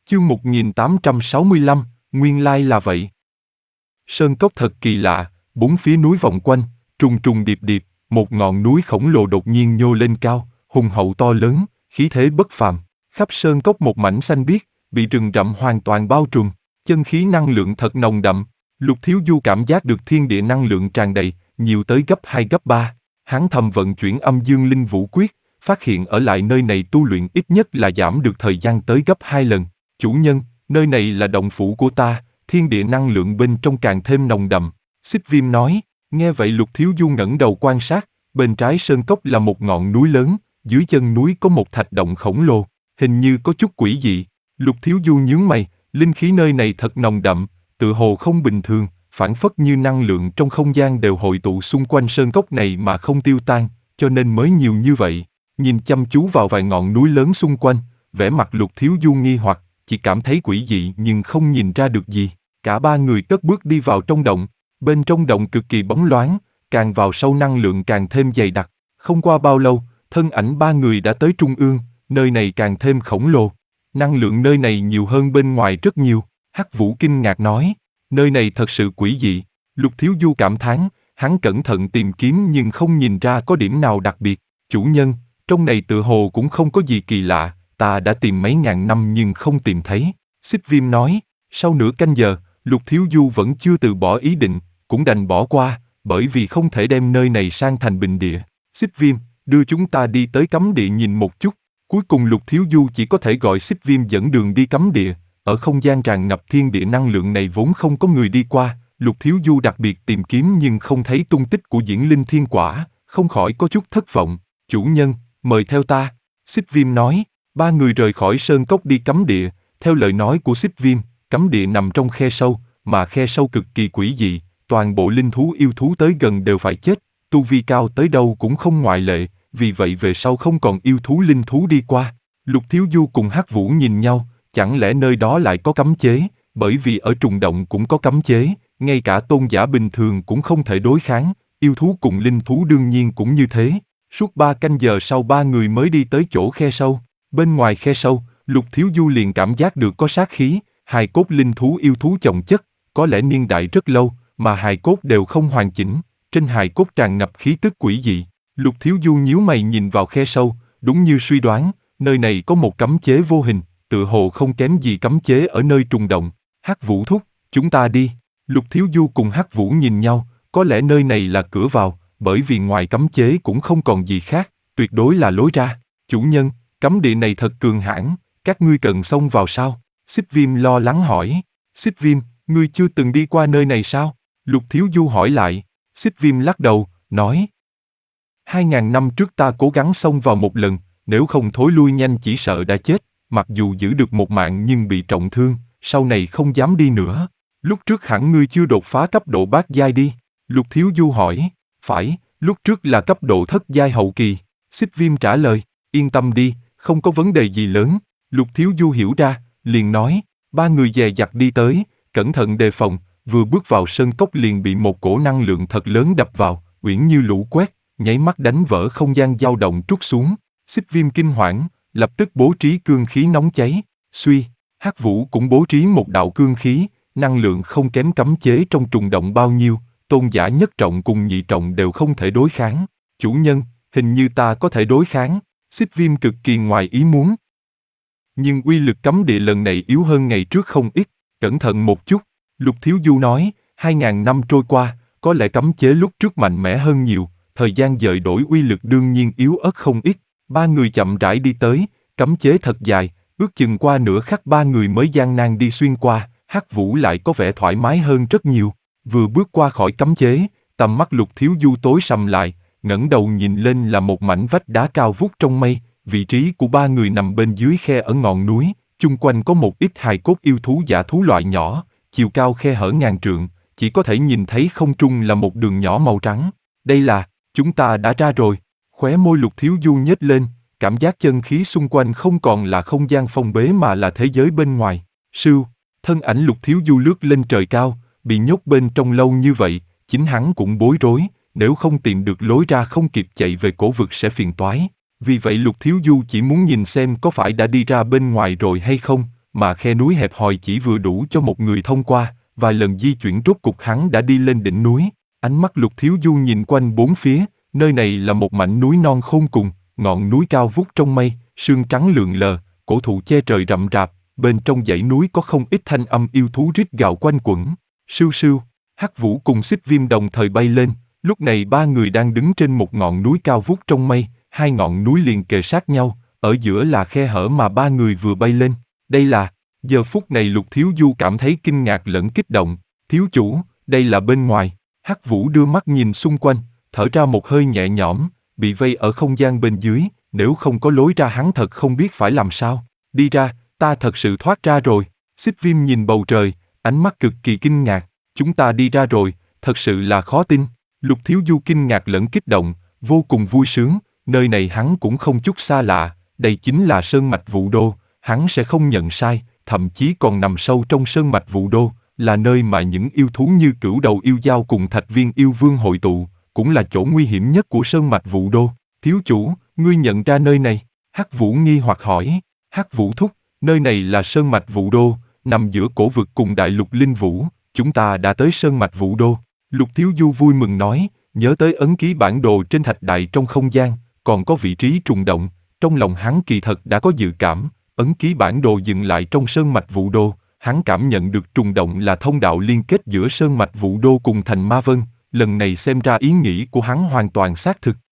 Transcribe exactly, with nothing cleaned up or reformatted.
Chương một nghìn tám trăm sáu mươi lăm, nguyên lai là vậy. Sơn cốc thật kỳ lạ, bốn phía núi vòng quanh, trùng trùng điệp điệp, một ngọn núi khổng lồ đột nhiên nhô lên cao, hùng hậu to lớn, khí thế bất phàm. Khắp sơn cốc một mảnh xanh biếc, bị rừng rậm hoàn toàn bao trùm, chân khí năng lượng thật nồng đậm. Lục Thiếu Du cảm giác được thiên địa năng lượng tràn đầy, nhiều tới gấp hai gấp ba. Hắn thầm vận chuyển âm dương linh vũ quyết, phát hiện ở lại nơi này tu luyện ít nhất là giảm được thời gian tới gấp hai lần. Chủ nhân, nơi này là động phủ của ta, thiên địa năng lượng bên trong càng thêm nồng đậm. Xích Viêm nói. Nghe vậy Lục Thiếu Du ngẩng đầu quan sát, bên trái sơn cốc là một ngọn núi lớn, dưới chân núi có một thạch động khổng lồ, hình như có chút quỷ dị. Lục Thiếu Du nhướng mày, linh khí nơi này thật nồng đậm, tựa hồ không bình thường, phảng phất như năng lượng trong không gian đều hội tụ xung quanh sơn cốc này mà không tiêu tan, cho nên mới nhiều như vậy. Nhìn chăm chú vào vài ngọn núi lớn xung quanh, vẻ mặt Lục Thiếu Du nghi hoặc, chỉ cảm thấy quỷ dị nhưng không nhìn ra được gì. Cả ba người cất bước đi vào trong động, bên trong động cực kỳ bóng loáng, càng vào sâu năng lượng càng thêm dày đặc. Không qua bao lâu, thân ảnh ba người đã tới trung ương, nơi này càng thêm khổng lồ. Năng lượng nơi này nhiều hơn bên ngoài rất nhiều. Hắc Vũ kinh ngạc nói, nơi này thật sự quỷ dị. Lục Thiếu Du cảm thán, hắn cẩn thận tìm kiếm nhưng không nhìn ra có điểm nào đặc biệt. Chủ nhân, trong này tựa hồ cũng không có gì kỳ lạ, ta đã tìm mấy ngàn năm nhưng không tìm thấy. Xích Viêm nói. Sau nửa canh giờ, Lục Thiếu Du vẫn chưa từ bỏ ý định, cũng đành bỏ qua, bởi vì không thể đem nơi này sang thành bình địa. Xích Viêm, đưa chúng ta đi tới cấm địa nhìn một chút. Cuối cùng Lục Thiếu Du chỉ có thể gọi Xích Viêm dẫn đường đi cấm địa. Ở không gian tràn ngập thiên địa năng lượng này vốn không có người đi qua, Lục Thiếu Du đặc biệt tìm kiếm nhưng không thấy tung tích của Diễn Linh Thiên Quả, không khỏi có chút thất vọng. Chủ nhân, mời theo ta. Xích Viêm nói. Ba người rời khỏi sơn cốc đi cấm địa. Theo lời nói của Xích Viêm, cấm địa nằm trong khe sâu, mà khe sâu cực kỳ quỷ dị, toàn bộ linh thú yêu thú tới gần đều phải chết, tu vi cao tới đâu cũng không ngoại lệ, vì vậy về sau không còn yêu thú linh thú đi qua. Lục Thiếu Du cùng Hắc Vũ nhìn nhau, chẳng lẽ nơi đó lại có cấm chế, bởi vì ở trùng động cũng có cấm chế, ngay cả tôn giả bình thường cũng không thể đối kháng, yêu thú cùng linh thú đương nhiên cũng như thế. Suốt ba canh giờ sau ba người mới đi tới chỗ khe sâu, bên ngoài khe sâu, Lục Thiếu Du liền cảm giác được có sát khí, hài cốt linh thú yêu thú chồng chất, có lẽ niên đại rất lâu, mà hài cốt đều không hoàn chỉnh, trên hài cốt tràn ngập khí tức quỷ dị. Lục Thiếu Du nhíu mày nhìn vào khe sâu, đúng như suy đoán, nơi này có một cấm chế vô hình, tựa hồ không kém gì cấm chế ở nơi trùng động. Hắc Vũ thúc, chúng ta đi. Lục Thiếu Du cùng Hắc Vũ nhìn nhau, có lẽ nơi này là cửa vào, bởi vì ngoài cấm chế cũng không còn gì khác, tuyệt đối là lối ra. Chủ nhân, cấm địa này thật cường hãn, các ngươi cần xông vào sao? Xích Viêm lo lắng hỏi. Xích Viêm, ngươi chưa từng đi qua nơi này sao? Lục Thiếu Du hỏi lại. Xích Viêm lắc đầu, nói. Hai ngàn năm trước ta cố gắng xông vào một lần, nếu không thối lui nhanh chỉ sợ đã chết, mặc dù giữ được một mạng nhưng bị trọng thương, sau này không dám đi nữa. Lúc trước hẳn ngươi chưa đột phá cấp độ bát giai đi? Lục Thiếu Du hỏi. Phải, lúc trước là cấp độ thất giai hậu kỳ. Xích Viêm trả lời. Yên tâm đi, không có vấn đề gì lớn. Lục Thiếu Du hiểu ra, liền nói. Ba người dè dặt đi tới, cẩn thận đề phòng, vừa bước vào sơn cốc liền bị một cổ năng lượng thật lớn đập vào, uyển như lũ quét, nháy mắt đánh vỡ không gian dao động trút xuống. Xích Viêm kinh hoảng, lập tức bố trí cương khí nóng cháy. Suy, Hắc Vũ cũng bố trí một đạo cương khí, năng lượng không kém cấm chế trong trùng động bao nhiêu, tôn giả nhất trọng cùng nhị trọng đều không thể đối kháng. Chủ nhân, hình như ta có thể đối kháng. Xích Viêm cực kỳ ngoài ý muốn. Nhưng uy lực cấm địa lần này yếu hơn ngày trước không ít, cẩn thận một chút. Lục Thiếu Du nói, hai ngàn năm trôi qua, có lẽ cấm chế lúc trước mạnh mẽ hơn nhiều, thời gian dời đổi uy lực đương nhiên yếu ớt không ít. Ba người chậm rãi đi tới, cấm chế thật dài, ước chừng qua nửa khắc ba người mới gian nan đi xuyên qua. Hắc Vũ lại có vẻ thoải mái hơn rất nhiều. Vừa bước qua khỏi cấm chế, tầm mắt Lục Thiếu Du tối sầm lại, ngẩng đầu nhìn lên là một mảnh vách đá cao vút trong mây. Vị trí của ba người nằm bên dưới khe ở ngọn núi, chung quanh có một ít hài cốt yêu thú dã thú loại nhỏ, chiều cao khe hở ngàn trượng, chỉ có thể nhìn thấy không trung là một đường nhỏ màu trắng. Đây là, chúng ta đã ra rồi. Khóe môi Lục Thiếu Du nhếch lên, cảm giác chân khí xung quanh không còn là không gian phong bế mà là thế giới bên ngoài. Sưu, thân ảnh Lục Thiếu Du lướt lên trời cao, bị nhốt bên trong lâu như vậy, chính hắn cũng bối rối, nếu không tìm được lối ra không kịp chạy về cổ vực sẽ phiền toái. Vì vậy Lục Thiếu Du chỉ muốn nhìn xem có phải đã đi ra bên ngoài rồi hay không, mà khe núi hẹp hòi chỉ vừa đủ cho một người thông qua, vài lần di chuyển rốt cục hắn đã đi lên đỉnh núi. Ánh mắt Lục Thiếu Du nhìn quanh bốn phía, nơi này là một mảnh núi non khôn cùng, ngọn núi cao vút trong mây, sương trắng lượn lờ, cổ thụ che trời rậm rạp, bên trong dãy núi có không ít thanh âm yêu thú rít gào quanh quẩn. Sưu sưu, Hắc Vũ cùng Xích Viêm đồng thời bay lên, lúc này ba người đang đứng trên một ngọn núi cao vút trong mây, hai ngọn núi liền kề sát nhau, ở giữa là khe hở mà ba người vừa bay lên. Đây là, giờ phút này Lục Thiếu Du cảm thấy kinh ngạc lẫn kích động. Thiếu chủ, đây là bên ngoài. Hắc Vũ đưa mắt nhìn xung quanh, thở ra một hơi nhẹ nhõm, bị vây ở không gian bên dưới, nếu không có lối ra hắn thật không biết phải làm sao. Đi ra, ta thật sự thoát ra rồi. Xích Viêm nhìn bầu trời, ánh mắt cực kỳ kinh ngạc. Chúng ta đi ra rồi, thật sự là khó tin. Lục Thiếu Du kinh ngạc lẫn kích động, vô cùng vui sướng, nơi này hắn cũng không chút xa lạ, đây chính là Sơn Mạch Vũ Đô, hắn sẽ không nhận sai, thậm chí còn nằm sâu trong Sơn Mạch Vũ Đô, là nơi mà những yêu thú như Cửu Đầu Yêu Dao cùng Thạch Viên Yêu Vương hội tụ, cũng là chỗ nguy hiểm nhất của Sơn Mạch Vũ Đô. Thiếu chủ, ngươi nhận ra nơi này? Hắc Vũ nghi hoặc hỏi. Hắc Vũ thúc, nơi này là Sơn Mạch Vũ Đô, nằm giữa cổ vực cùng đại lục Linh Vũ, chúng ta đã tới Sơn Mạch Vũ Đô. Lục Thiếu Du vui mừng nói, nhớ tới ấn ký bản đồ trên thạch đại trong không gian, còn có vị trí trùng động, trong lòng hắn kỳ thật đã có dự cảm, ấn ký bản đồ dừng lại trong Sơn Mạch Vũ Đô, hắn cảm nhận được trùng động là thông đạo liên kết giữa Sơn Mạch Vũ Đô cùng thành Ma Vân, lần này xem ra ý nghĩ của hắn hoàn toàn xác thực.